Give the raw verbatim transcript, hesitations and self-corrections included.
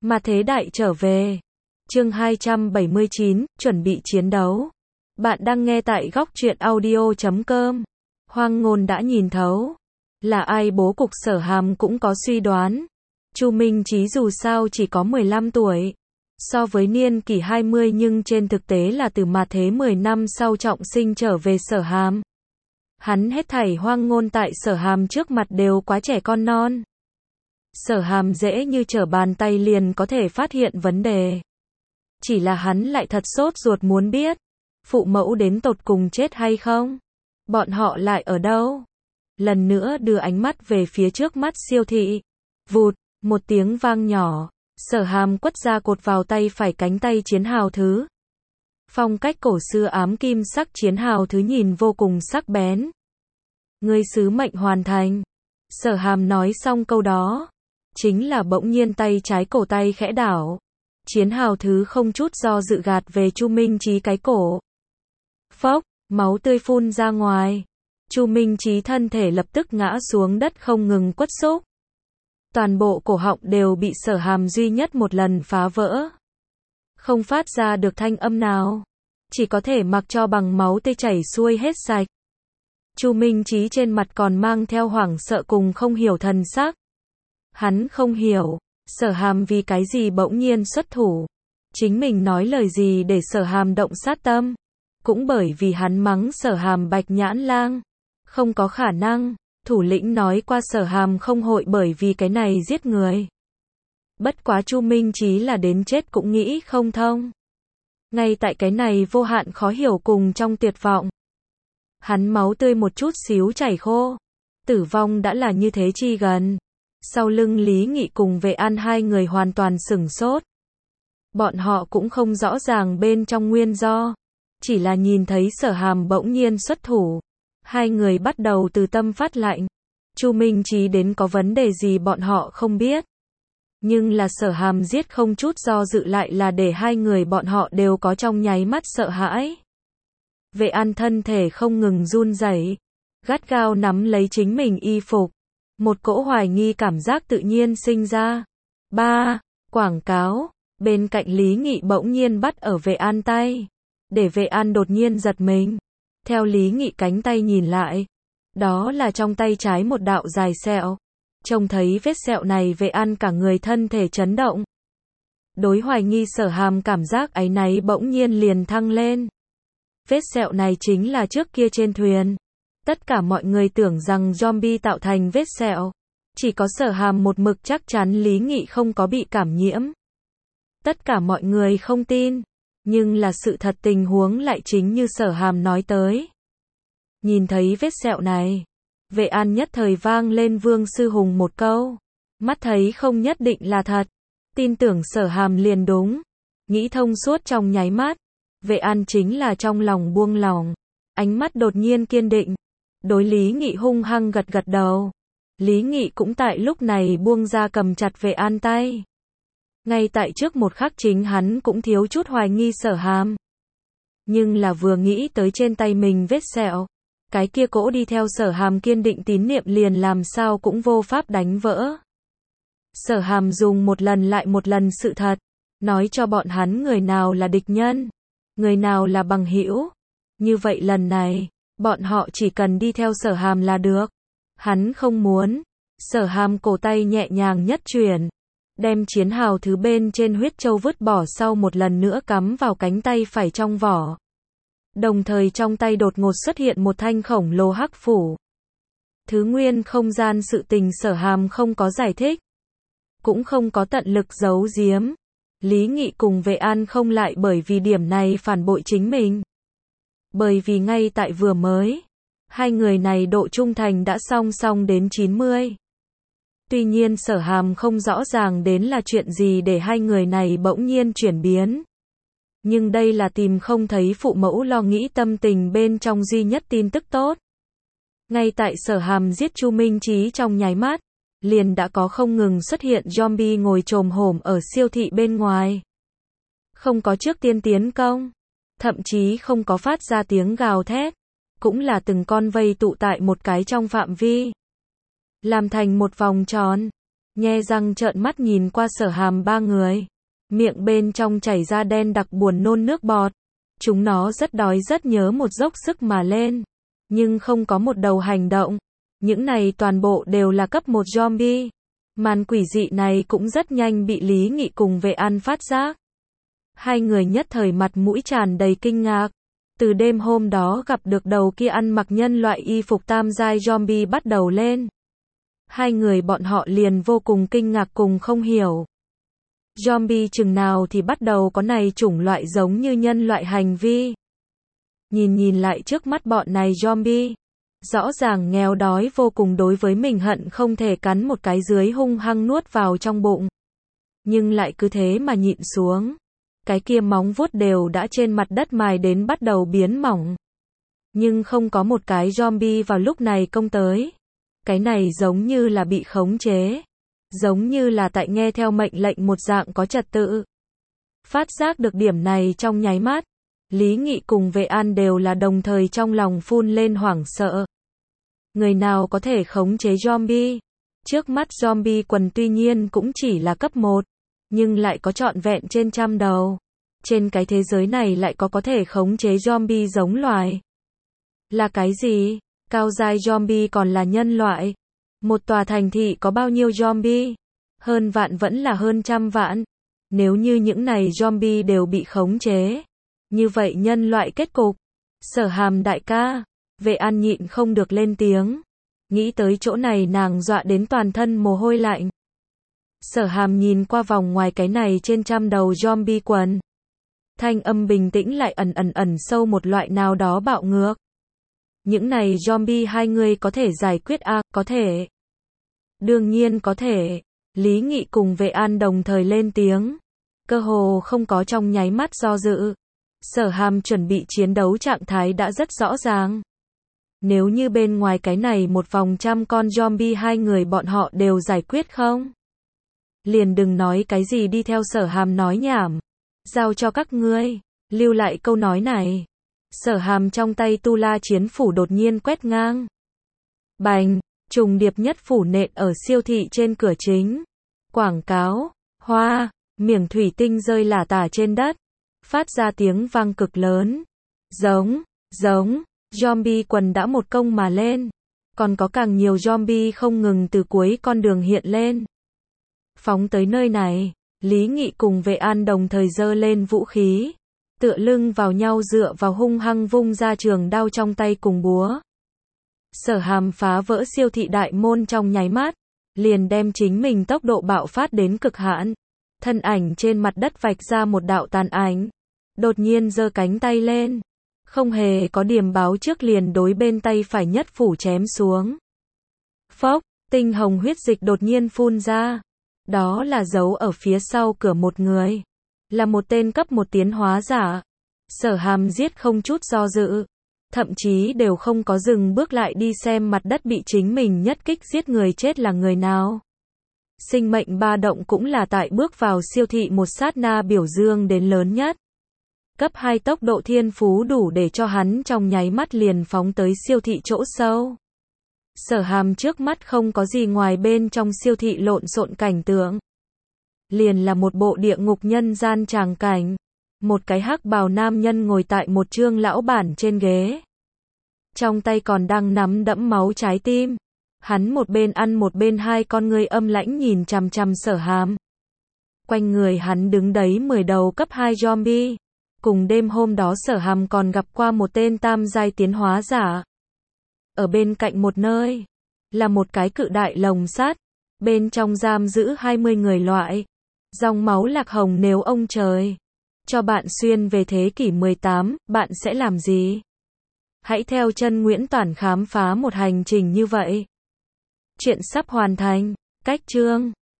Ma Thế Đại trở về. Chương hai trăm bảy mươi chín, chuẩn bị chiến đấu. Bạn đang nghe tại góc truyện audio chấm com. Hoang Ngôn đã nhìn thấu. Là ai bố cục Sở Hàm cũng có suy đoán. Chu Minh Chí dù sao chỉ có mười lăm tuổi. So với niên kỷ hai mươi nhưng trên thực tế là từ Ma Thế mười năm sau trọng sinh trở về Sở Hàm. Hắn hết thảy Hoang Ngôn tại Sở Hàm trước mặt đều quá trẻ con non. Sở Hàm dễ như trở bàn tay liền có thể phát hiện vấn đề. Chỉ là hắn lại thật sốt ruột muốn biết, phụ mẫu đến tột cùng chết hay không? Bọn họ lại ở đâu? Lần nữa đưa ánh mắt về phía trước mắt siêu thị. Vụt, một tiếng vang nhỏ, Sở Hàm quất ra cột vào tay phải cánh tay chiến hào thứ. Phong cách cổ xưa ám kim sắc chiến hào thứ nhìn vô cùng sắc bén. Ngươi sứ mệnh hoàn thành. Sở Hàm nói xong câu đó, chính là bỗng nhiên tay trái cổ tay khẽ đảo. Chiến hào thứ không chút do dự gạt về Chu Minh Chí cái cổ. Phốc, máu tươi phun ra ngoài. Chu Minh Chí thân thể lập tức ngã xuống đất không ngừng quất xúc. Toàn bộ cổ họng đều bị Sở Hàm duy nhất một lần phá vỡ. Không phát ra được thanh âm nào. Chỉ có thể mặc cho bằng máu tươi chảy xuôi hết sạch. Chu Minh Chí trên mặt còn mang theo hoảng sợ cùng không hiểu thần sắc. Hắn không hiểu, Sở Hàm vì cái gì bỗng nhiên xuất thủ. Chính mình nói lời gì để Sở Hàm động sát tâm. Cũng bởi vì hắn mắng Sở Hàm bạch nhãn lang. Không có khả năng, thủ lĩnh nói qua Sở Hàm không hội bởi vì cái này giết người. Bất quá Chu Minh Chí là đến chết cũng nghĩ không thông. Ngay tại cái này vô hạn khó hiểu cùng trong tuyệt vọng. Hắn máu tươi một chút xíu chảy khô. Tử vong đã là như thế chi gần. Sau lưng Lý Nghị cùng Vệ An hai người hoàn toàn sửng sốt. Bọn họ cũng không rõ ràng bên trong nguyên do. Chỉ là nhìn thấy Sở Hàm bỗng nhiên xuất thủ. Hai người bắt đầu từ tâm phát lạnh. Chu Minh Chí đến có vấn đề gì bọn họ không biết. Nhưng là Sở Hàm giết không chút do dự lại là để hai người bọn họ đều có trong nháy mắt sợ hãi. Vệ An thân thể không ngừng run rẩy, gắt gao nắm lấy chính mình y phục. Một cỗ hoài nghi cảm giác tự nhiên sinh ra. Ba, quảng cáo, bên cạnh Lý Nghị bỗng nhiên bắt ở Vệ An tay. Để Vệ An đột nhiên giật mình. Theo Lý Nghị cánh tay nhìn lại. Đó là trong tay trái một đạo dài sẹo. Trông thấy vết sẹo này Vệ An cả người thân thể chấn động. Đối hoài nghi Sở Hàm cảm giác áy náy bỗng nhiên liền thăng lên. Vết sẹo này chính là trước kia trên thuyền. Tất cả mọi người tưởng rằng zombie tạo thành vết sẹo. Chỉ có Sở Hàm một mực chắc chắn Lý Nghị không có bị cảm nhiễm. Tất cả mọi người không tin. Nhưng là sự thật tình huống lại chính như Sở Hàm nói tới. Nhìn thấy vết sẹo này. Vệ An nhất thời vang lên Vương Sư Hùng một câu. Mắt thấy không nhất định là thật. Tin tưởng Sở Hàm liền đúng. Nghĩ thông suốt trong nháy mắt. Vệ An chính là trong lòng buông lòng. Ánh mắt đột nhiên kiên định. Đối Lý Nghị hung hăng gật gật đầu. Lý Nghị cũng tại lúc này buông ra cầm chặt Vệ An tay. Ngay tại trước một khắc chính hắn cũng thiếu chút hoài nghi Sở Hàm. Nhưng là vừa nghĩ tới trên tay mình vết sẹo. Cái kia cỗ đi theo Sở Hàm kiên định tín niệm liền làm sao cũng vô pháp đánh vỡ. Sở Hàm dùng một lần lại một lần sự thật. Nói cho bọn hắn người nào là địch nhân. Người nào là bằng hữu. Như vậy lần này, bọn họ chỉ cần đi theo Sở Hàm là được. Hắn không muốn. Sở Hàm cổ tay nhẹ nhàng nhất chuyển. Đem chiến hào thứ bên trên huyết châu vứt bỏ sau một lần nữa cắm vào cánh tay phải trong vỏ. Đồng thời trong tay đột ngột xuất hiện một thanh khổng lồ hắc phủ. Thứ nguyên không gian sự tình Sở Hàm không có giải thích. Cũng không có tận lực giấu giếm. Lý Nghị cùng Vệ An không lại bởi vì điểm này phản bội chính mình. Bởi vì ngay tại vừa mới, hai người này độ trung thành đã song song đến chín mươi. Tuy nhiên Sở Hàm không rõ ràng đến là chuyện gì để hai người này bỗng nhiên chuyển biến. Nhưng đây là tìm không thấy phụ mẫu lo nghĩ tâm tình bên trong duy nhất tin tức tốt. Ngay tại Sở Hàm giết Chu Minh Chí trong nháy mắt, liền đã có không ngừng xuất hiện zombie ngồi chồm hổm ở siêu thị bên ngoài. Không có trước tiên tiến công, thậm chí không có phát ra tiếng gào thét, cũng là từng con vây tụ tại một cái trong phạm vi. Làm thành một vòng tròn. nhe răng trợn mắt nhìn qua Sở Hàm ba người. Miệng bên trong chảy ra đen đặc buồn nôn nước bọt. Chúng nó rất đói rất nhớ một dốc sức mà lên. Nhưng không có một đầu hành động. Những này toàn bộ đều là cấp một zombie. Màn quỷ dị này cũng rất nhanh bị Lý Nghị cùng Vệ An phát giác. Hai người nhất thời mặt mũi tràn đầy kinh ngạc. Từ đêm hôm đó gặp được đầu kia ăn mặc nhân loại y phục tam giai zombie bắt đầu lên. Hai người bọn họ liền vô cùng kinh ngạc cùng không hiểu. Zombie chừng nào thì bắt đầu có này chủng loại giống như nhân loại hành vi. Nhìn nhìn lại trước mắt bọn này zombie. Rõ ràng nghèo đói vô cùng đối với mình hận không thể cắn một cái dưới hung hăng nuốt vào trong bụng. Nhưng lại cứ thế mà nhịn xuống. Cái kia móng vuốt đều đã trên mặt đất mài đến bắt đầu biến mỏng. Nhưng không có một cái zombie vào lúc này công tới. Cái này giống như là bị khống chế. Giống như là tại nghe theo mệnh lệnh một dạng có trật tự. Phát giác được điểm này trong nháy mắt. Lý Nghị cùng Vệ An đều là đồng thời trong lòng phun lên hoảng sợ. Người nào có thể khống chế zombie? Trước mắt zombie quần tuy nhiên cũng chỉ là cấp một. Nhưng lại có trọn vẹn trên trăm đầu. Trên cái thế giới này lại có có thể khống chế zombie giống loài. Là cái gì? Cao giai zombie còn là nhân loại. Một tòa thành thị có bao nhiêu zombie? Hơn vạn vẫn là hơn trăm vạn. Nếu như những này zombie đều bị khống chế. Như vậy nhân loại kết cục. Sở Hàm đại ca. Vệ An nhịn không được lên tiếng. Nghĩ tới chỗ này nàng dọa đến toàn thân mồ hôi lạnh. Sở Hàm nhìn qua vòng ngoài cái này trên trăm đầu zombie quần. Thanh âm bình tĩnh lại ẩn ẩn ẩn sâu một loại nào đó bạo ngược. Những này zombie hai người có thể giải quyết à, có thể. Đương nhiên có thể. Lý Nghị cùng Vệ An đồng thời lên tiếng. Cơ hồ không có trong nháy mắt do dự. Sở Hàm chuẩn bị chiến đấu trạng thái đã rất rõ ràng. Nếu như bên ngoài cái này một vòng trăm con zombie hai người bọn họ đều giải quyết không? Liền đừng nói cái gì đi theo Sở Hàm nói nhảm. Giao cho các ngươi. Lưu lại câu nói này. Sở Hàm trong tay tu la chiến phủ đột nhiên quét ngang. Bành, trùng điệp nhất phủ nện ở siêu thị trên cửa chính. Quảng cáo, hoa, miếng thủy tinh rơi lả tả trên đất. Phát ra tiếng vang cực lớn. Giống, giống, zombie quần đã một công mà lên. Còn có càng nhiều zombie không ngừng từ cuối con đường hiện lên. Phóng tới nơi này, Lý Nghị cùng Vệ An đồng thời giơ lên vũ khí. Tựa lưng vào nhau dựa vào hung hăng vung ra trường đao trong tay cùng búa. Sở Hàm phá vỡ siêu thị đại môn trong nháy mắt. Liền đem chính mình tốc độ bạo phát đến cực hạn. Thân ảnh trên mặt đất vạch ra một đạo tàn ảnh. Đột nhiên giơ cánh tay lên. Không hề có điểm báo trước liền đối bên tay phải nhất phủ chém xuống. Phốc, tinh hồng huyết dịch đột nhiên phun ra. Đó là dấu ở phía sau cửa một người. Là một tên cấp một tiến hóa giả. Sở Hàm giết không chút do dự. Thậm chí đều không có dừng bước lại đi xem mặt đất bị chính mình nhất kích giết người chết là người nào. Sinh mệnh ba động cũng là tại bước vào siêu thị một sát na biểu dương đến lớn nhất. Cấp hai tốc độ thiên phú đủ để cho hắn trong nháy mắt liền phóng tới siêu thị chỗ sâu. Sở Hàm trước mắt không có gì ngoài bên trong siêu thị lộn xộn cảnh tượng. Liền là một bộ địa ngục nhân gian tràng cảnh. Một cái hắc bào nam nhân ngồi tại một trương lão bản trên ghế. Trong tay còn đang nắm đẫm máu trái tim. Hắn một bên ăn một bên hai con ngươi âm lãnh nhìn chằm chằm Sở Hàm. Quanh người hắn đứng đấy mười đầu cấp hai zombie. Cùng đêm hôm đó Sở Hàm còn gặp qua một tên tam giai tiến hóa giả. Ở bên cạnh một nơi, là một cái cự đại lồng sắt. Bên trong giam giữ hai mươi người loại. Dòng máu lạc hồng nếu ông trời cho bạn xuyên về thế kỷ mười tám, bạn sẽ làm gì? Hãy theo chân Nguyễn Toản khám phá một hành trình như vậy. Chuyện sắp hoàn thành. Cách chương